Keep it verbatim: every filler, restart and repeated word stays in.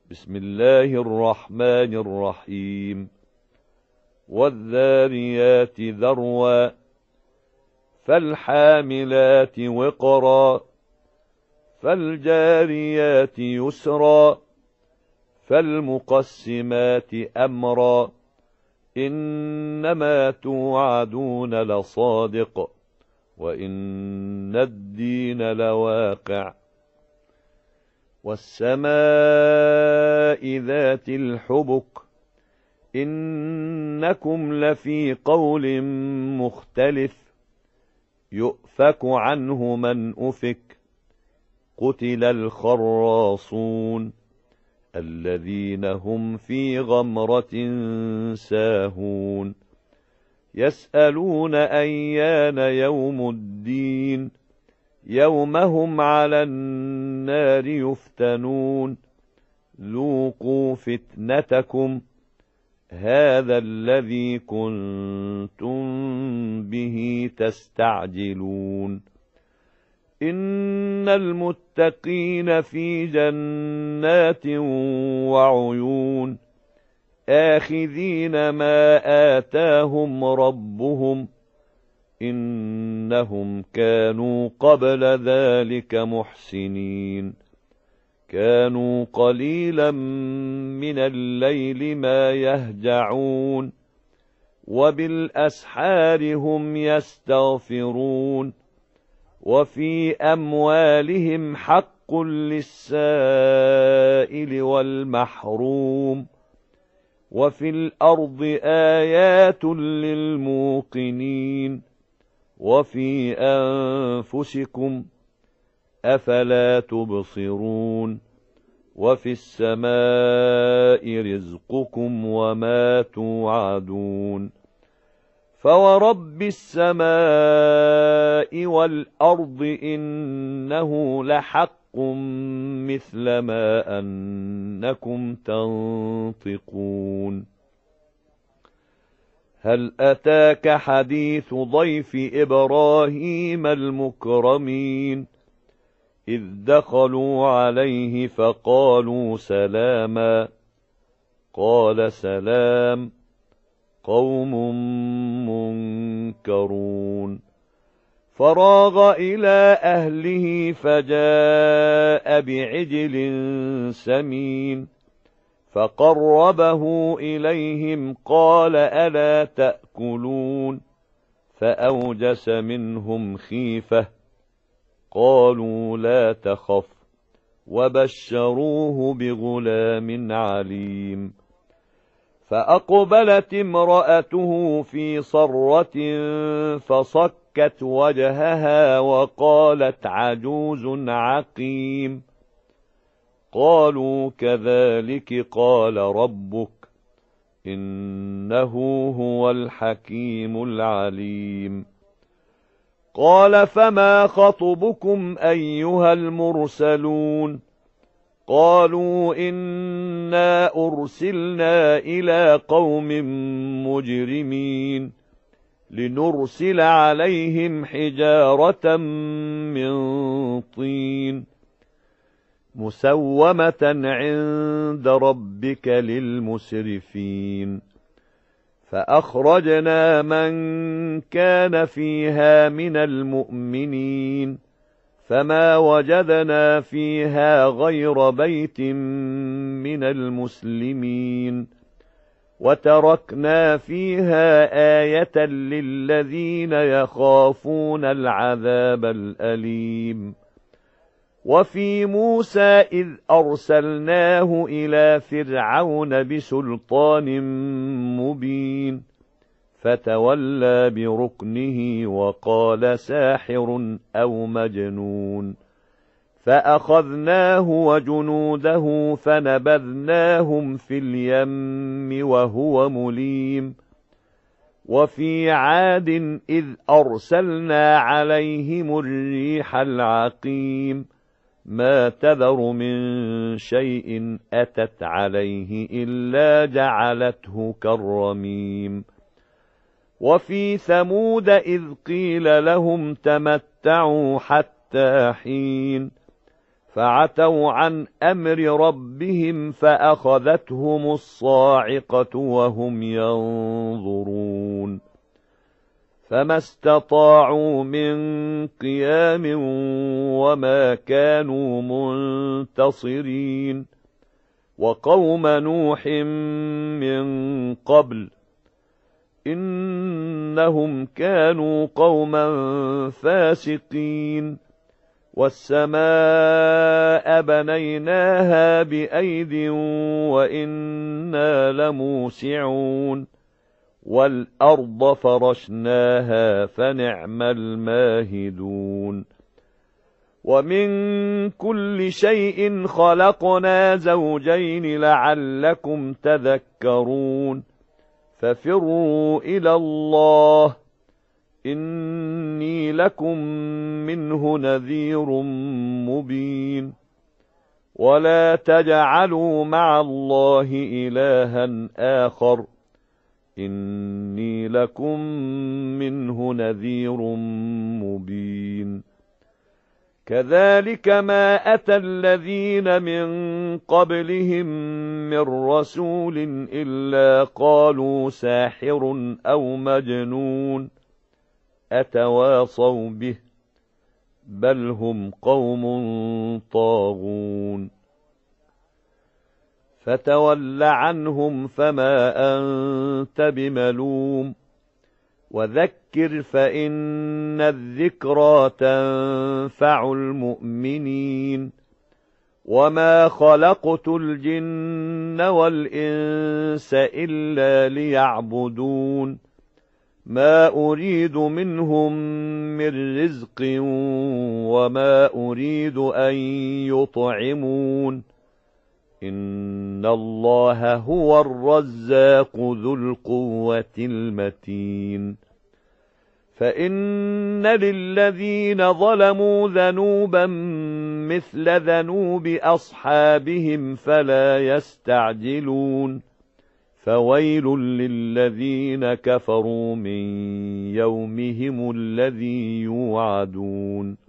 بسم الله الرحمن الرحيم والذاريات ذروا فالحاملات وقرا فالجاريات يسرا فالمقسمات أمرا إنما توعدون لصادق وإن الدين لواقع والسماء ذات الحبك إنكم لفي قول مختلف يؤفك عنه من أفك قتل الخراصون الذين هم في غمرة ساهون يسألون أيان يوم الدين يوم هم على النار يفتنون ذوقوا فتنتكم هذا الذي كنتم به تستعجلون إن المتقين في جنات وعيون آخذين ما آتاهم ربهم إنهم كانوا قبل ذلك محسنين كانوا قليلا من الليل ما يهجعون وبالأسحار هم يستغفرون وفي أموالهم حق للسائل والمحروم وفي الأرض آيات للموقنين وفي أنفسكم أفلا تبصرون وفي السماء رزقكم وما توعدون فورب السماء والأرض إنه لحق مثل ما أنكم تنطقون هل أتاك حديث ضيف إبراهيم المكرمين إذ دخلوا عليه فقالوا سلاما قال سلام قوم منكرون فراغ إلى أهله فجاء بعجل سمين فقربه إليهم قال ألا تأكلون فأوجس منهم خيفة قالوا لا تخف وبشروه بغلام عليم فأقبلت امرأته في صرة فصكت وجهها وقالت عجوز عقيم قالوا كذلك قال ربك إنه هو الحكيم العليم قال فما خطبكم أيها المرسلون قالوا إنا أرسلنا إلى قوم مجرمين لنرسل عليهم حجارة من طين مسومة عند ربك للمسرفين فأخرجنا من كان فيها من المؤمنين فما وجدنا فيها غير بيت من المسلمين وتركنا فيها آية للذين يخافون العذاب الأليم وفي موسى إذ أرسلناه إلى فرعون بسلطان مبين فتولى بركنه وقال ساحر أو مجنون فأخذناه وجنوده فنبذناهم في اليم وهو مليم وفي عاد إذ أرسلنا عليهم الريح العقيم ما تذر من شيء أتت عليه إلا جعلته كالرميم وفي ثمود إذ قيل لهم تمتعوا حتى حين فعتوا عن أمر ربهم فأخذتهم الصاعقة وهم ينظرون فما استطاعوا من قيام وما كانوا منتصرين وقوم نوح من قبل إنهم كانوا قوما فاسقين والسماء بنيناها بأيد وإنا لموسعون والأرض فرشناها فنعم الماهدون ومن كل شيء خلقنا زوجين لعلكم تذكرون ففروا إلى الله إني لكم منه نذير مبين ولا تجعلوا مع الله إلها آخر إني لكم منه نذير مبين كذلك ما أتى الذين من قبلهم من رسول إلا قالوا ساحر أو مجنون أتواصوا به بل هم قوم طاغون فتول عنهم فما أنت بملوم وذكر فإن الذكرى تنفع المؤمنين وما خلقت الجن والإنس إلا ليعبدون ما أريد منهم من رزق وما أريد أن يطعمون إن الله هو الرزاق ذو القوة المتين فإن للذين ظلموا ذنوبا مثل ذنوب أصحابهم فلا يستعجلون فويل للذين كفروا من يومهم الذي يوعدون